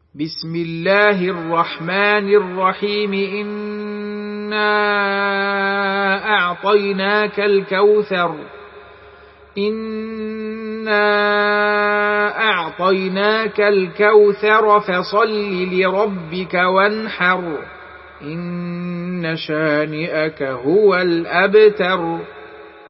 بسم الله الرحمن الرحيم إنا أعطيناك الكوثر فصل لربك وانحر إن شانئك هو الأبتر.